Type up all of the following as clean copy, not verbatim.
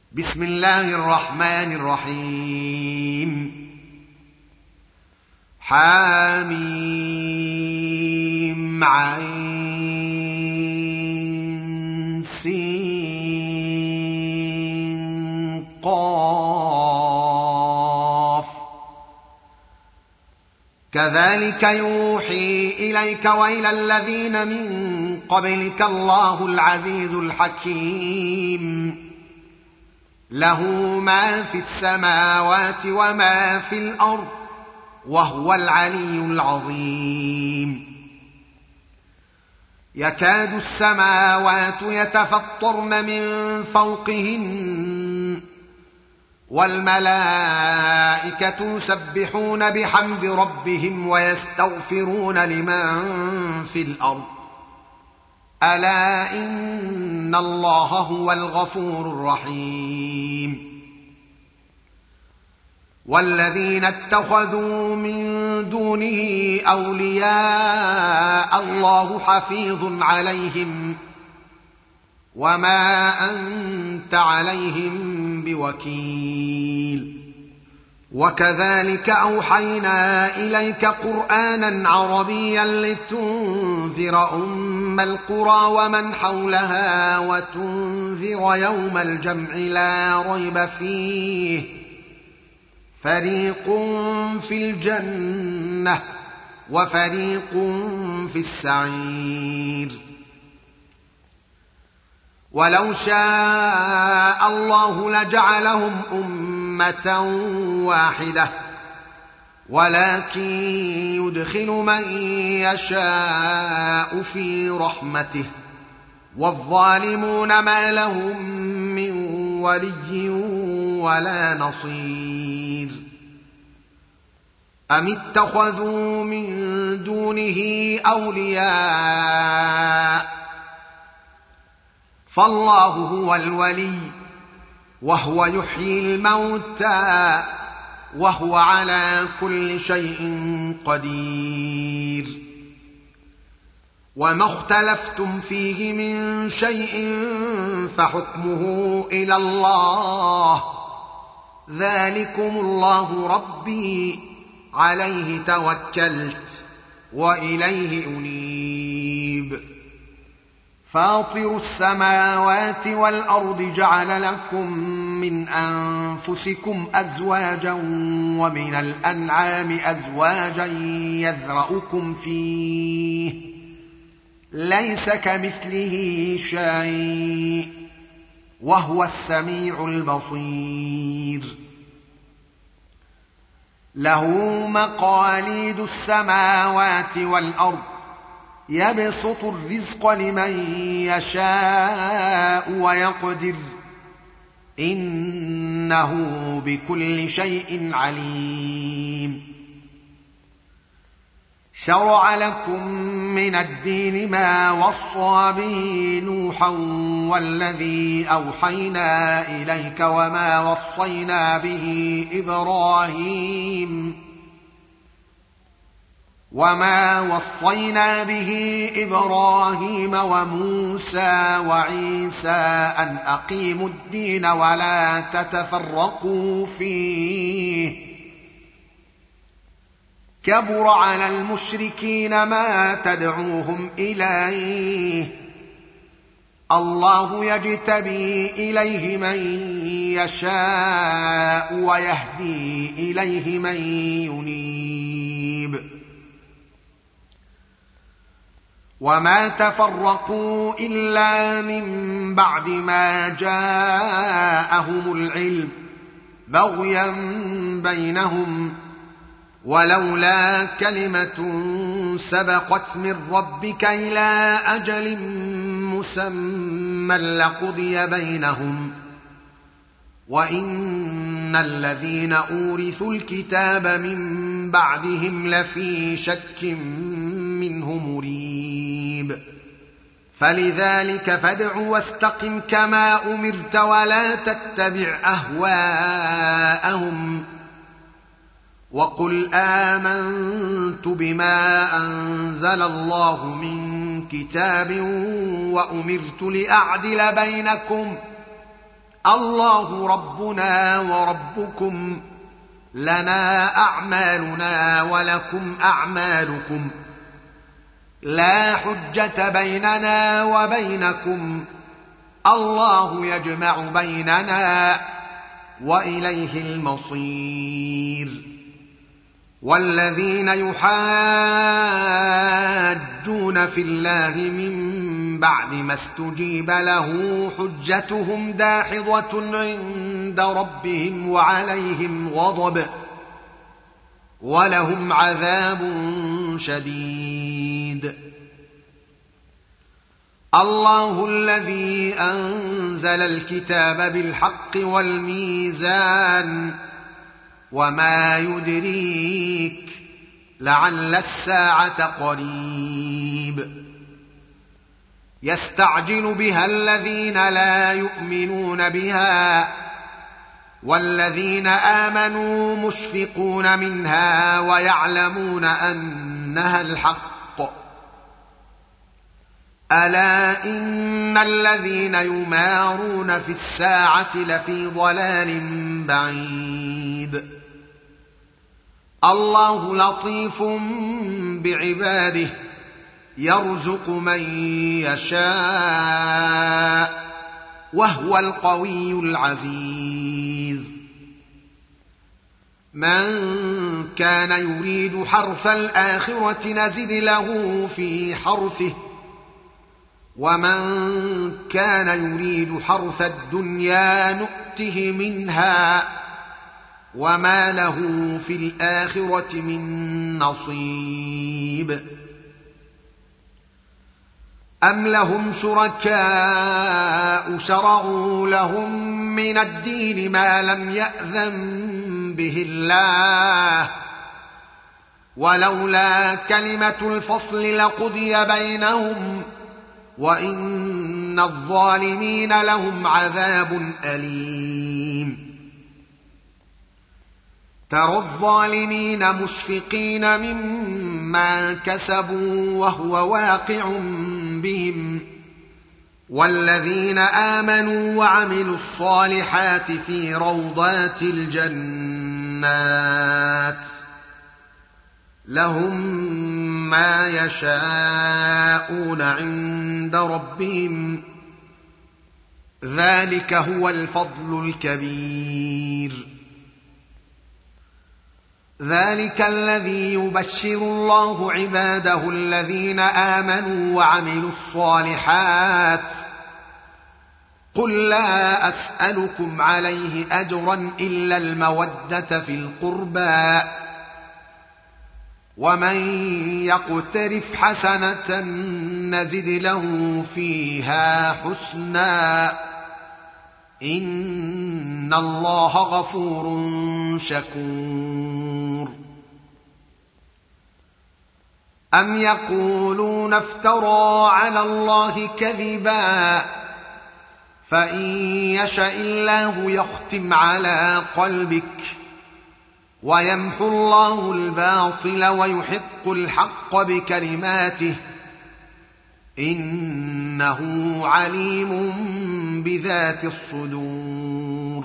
بسم الله الرحمن الرحيم. حميم عين سين قاف. كذلك يوحي إليك وإلى الذين من قبلك الله العزيز الحكيم. له ما في السماوات وما في الأرض وهو العلي العظيم. يكاد السماوات يتفطرن من فوقهن والملائكة يسبحون بحمد ربهم ويستغفرون لمن في الأرض ألا إن الله هو الغفور الرحيم. والذين اتخذوا من دونه أولياء الله حفيظ عليهم وما أنت عليهم بوكيل. وكذلك أوحينا إليك قرآنا عربيا لتنذر أم القرى ومن حولها وتنذر يوم الجمع لا ريب فيه فريق في الجنة وفريق في السعير. ولو شاء الله لجعلهم أمة واحدة ولكن يدخل من يشاء في رحمته والظالمون ما لهم من ولي ولا نصير. أم اتخذوا من دونه أولياء فالله هو الولي وهو يحيي الموتى وهو على كل شيء قدير. وما اختلفتم فيه من شيء فحكمه إلى الله ذلكم الله ربي عليه توكلت وإليه أنيب. فاطر السماوات والأرض جعل لكم من أنفسكم أزواجا ومن الأنعام أزواجا يذرأكم فيه ليس كمثله شيء وهو السميع البصير. له مقاليد السماوات والأرض يبسط الرزق لمن يشاء ويقدر إنه بكل شيء عليم. شرع لكم من الدين ما وصى به نوحا والذي أوحينا إليك وما وصينا به إبراهيم وموسى وعيسى أن أقيموا الدين ولا تتفرقوا فيه كبر على المشركين ما تدعوهم إليه الله يجتبي إليه من يشاء ويهدي إليه من ينيب. وما تفرقوا إلا من بعد ما جاءهم العلم بغيا بينهم ولولا كلمة سبقت من ربك إلى أجل مسمى لقضي بينهم وإن الذين أورثوا الكتاب من بعدهم لفي شك منه مريب. فلذلك فادع واستقم كما أمرت ولا تتبع أهواءهم وقل آمنت بما أنزل الله من كتاب وأمرت لأعدل بينكم الله ربنا وربكم لنا أعمالنا ولكم أعمالكم لا حجة بيننا وبينكم الله يجمع بيننا وإليه المصير والذين يحاجون في الله من بعد ما استجيب له حجتهم داحضة عند ربهم وعليهم غضب ولهم عذاب شديد. الله الذي أنزل الكتاب بالحق والميزان وما يدريك لعل الساعة قريب يستعجل بها الذين لا يؤمنون بها والذين آمنوا مشفقون منها ويعلمون أنها الحق ألا إن الذين يمارون في الساعة لفي ضلال بعيد. الله لطيف بعباده يرزق من يشاء وهو القوي العزيز. من كان يريد حرث الآخرة نزد له في حرثه ومن كان يريد حرث الدنيا نؤته منها وما له في الآخرة من نصيب. أم لهم شركاء شرعوا لهم من الدين ما لم يأذن به الله ولولا كلمة الفصل لقضي بينهم وإن الظالمين لهم عذاب أليم. ترى الظالمين مشفقين مما كسبوا وهو واقع بهم والذين آمنوا وعملوا الصالحات في روضات الجنات لهم ما يشاءون عند ربهم ذلك هو الفضل الكبير. ذلك الذي يبشر الله عباده الذين آمنوا وعملوا الصالحات قل لا أسألكم عليه أجرا إلا المودة في القربى ومن يقترف حسنة نزد له فيها حسنا إن الله غفور شكور. أم يقولون افترى على الله كذبا فإن يشأ الله يختم على قلبك ويمحو الله الباطل ويحق الحق بكلماته إنه عليم بذات الصدور.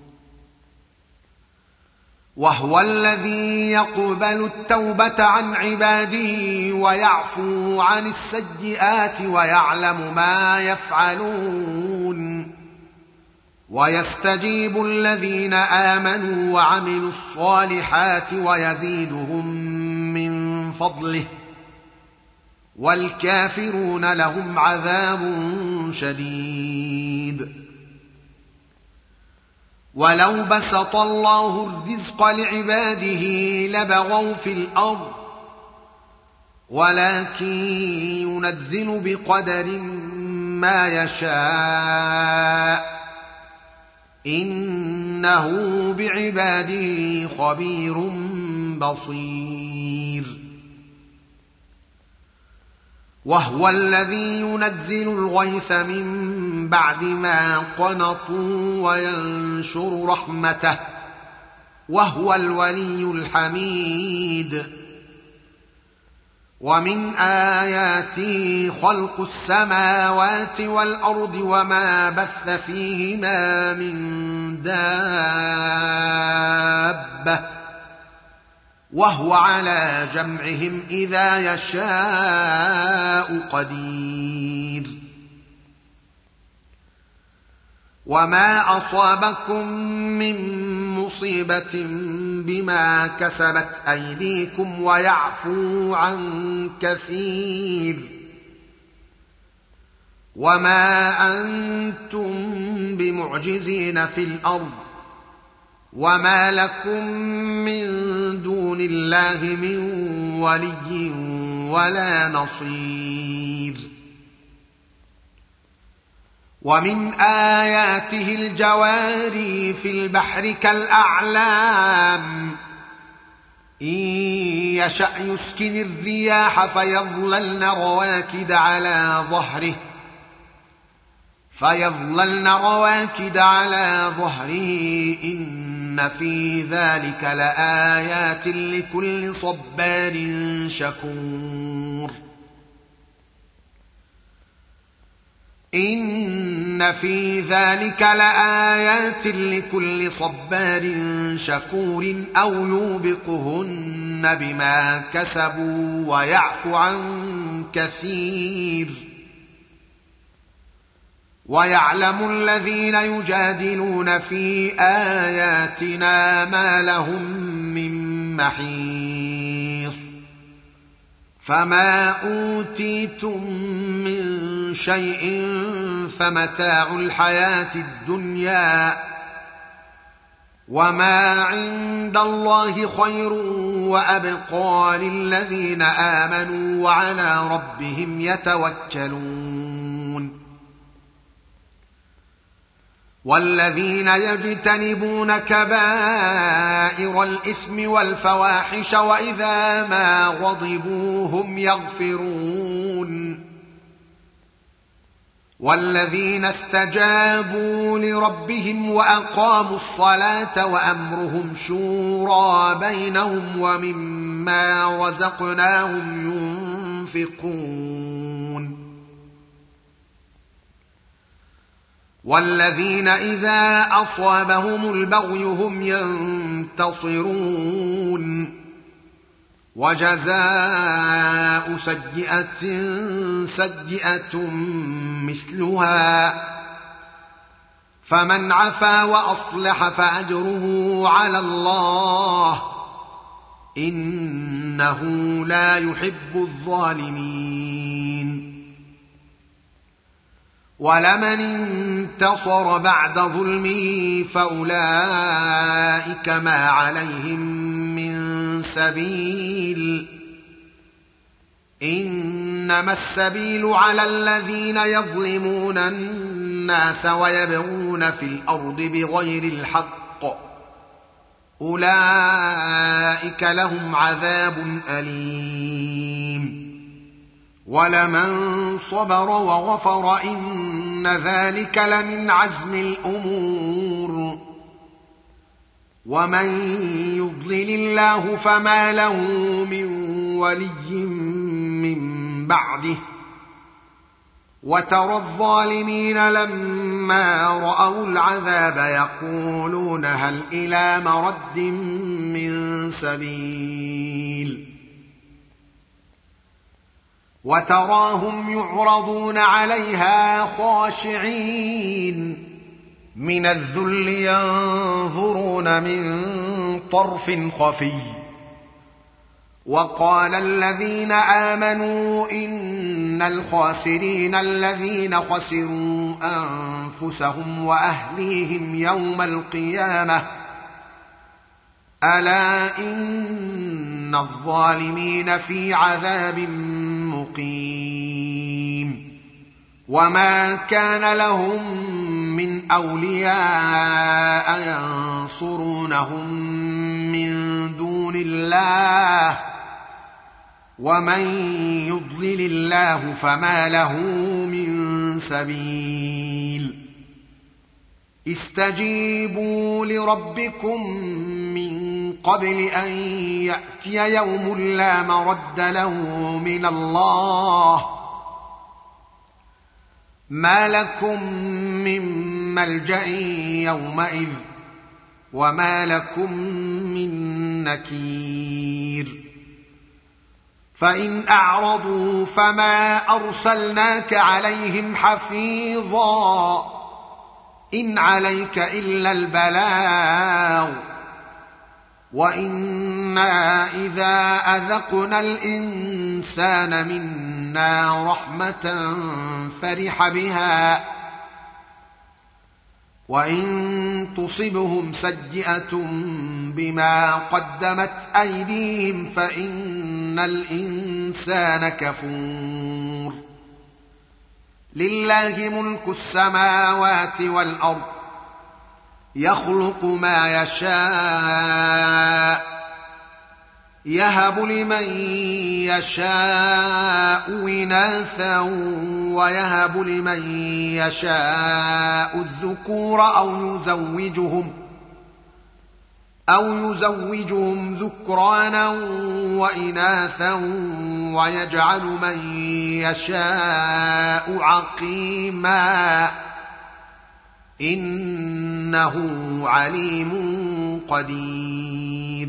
وهو الذي يقبل التوبة عن عباده ويعفو عن السيئات ويعلم ما يفعلون ويستجيب الذين آمنوا وعملوا الصالحات ويزيدهم من فضله والكافرون لهم عذاب شديد. ولو بسط الله الرزق لعباده لبغوا في الأرض ولكن ينزل بقدر ما يشاء إنه بعباده خبير بصير. وهو الذي ينزل الغيث من بعد ما قنطوا وينشر رحمته وهو الولي الحميد. ومن آياته خلق السماوات والأرض وما بث فيهما من دابة وهو على جمعهم إذا يشاء قدير وما أصابكم من مصيبة بما كسبت أيديكم ويعفو عن كثير وما أنتم بمعجزين في الأرض وما لكم من دون الله من ولي ولا نصير ومن آياته الجواري في البحر كالأعلام إن يشأ يسكن الرياح فيظللن رواكد على ظهره إن في ذلك لآيات لكل صبار شكور إن في ذلك لآيات لكل صبار شكور أو يوبقهن بما كسبوا ويعفو عن كثير ويعلم الذين يجادلون في آياتنا ما لهم من محيص فما أوتيتم من شيء فمتاع الحياة الدنيا وما عند الله خير وأبقى للذين آمنوا وعلى ربهم يتوكلون والذين يجتنبون كبائر الإثم والفواحش وإذا ما غضبوا هم يغفرون والذين استجابوا لربهم وأقاموا الصلاة وأمرهم شورى بينهم ومما رزقناهم ينفقون والذين إذا أصابهم البغي هم ينتصرون وجزاء سيئة سيئة مثلها فمن عفا وأصلح فأجره على الله إنه لا يحب الظالمين ولمن انتصر بعد ظلمه فأولئك ما عليهم من سبيل إنما السبيل على الذين يظلمون الناس ويبغون في الأرض بغير الحق أولئك لهم عذاب أليم ولمن صبر وغفر إن ذلك لمن عزم الأمور ومن يضلل الله فما له من ولي من بعده وترى الظالمين لما رأوا العذاب يقولون هل إلى مرد من سبيل وتراهم يعرضون عليها خاشعين من الذل ينظرون من طرف خفي وقال الذين آمنوا إن الخاسرين الذين خسروا أنفسهم وأهليهم يوم القيامة ألا إن الظالمين في عذاب مقيم وما كان لهم من أولياء ينصرونهم من دون الله ومن يضلل الله فما له من سبيل استجيبوا لربكم من قبل أن يأتي يوم لا مرد له من الله ما لكم من ملجأ يومئذ وما لكم من نكير فإن أعرضوا فما أرسلناك عليهم حفيظا إن عليك إلا البلاغ وإنا إذا أذقنا الإنسان منا رحمة فرح بها وإن تصبهم سيئة بما قدمت أيديهم فإن الإنسان كفور لله ملك السماوات والأرض يخلق ما يشاء يهب لمن يشاء إناثا ويهب لمن يشاء الذكور أو يزوجهم ذكرانا وإناثا ويجعل من يشاء عقيما إنه عليم قدير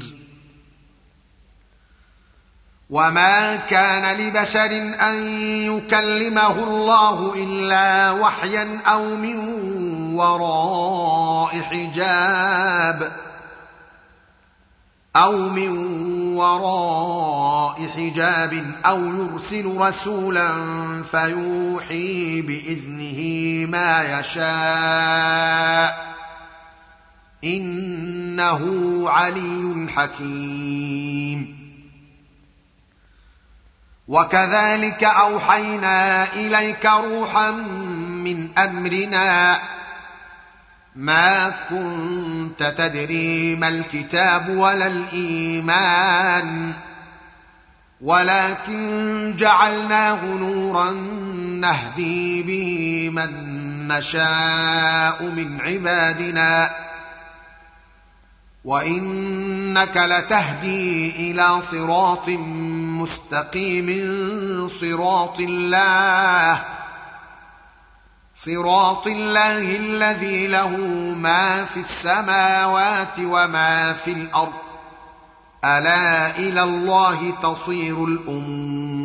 وما كان لبشر أن يكلمه الله إلا وحيا أو من وراء حجاب أو يرسل رسولا فيوحي بإذنه ما يشاء إنه علي حكيم وكذلك أوحينا إليك روحا من أمرنا ما كنت تدري ما الكتاب ولا الإيمان ولكن جعلناه نورا نهدي به من نشاء من عبادنا وإنك لتهدي إلى صراط مستقيم صراط الله الذي له ما في السماوات وما في الأرض ألا إلى الله تصير الأمور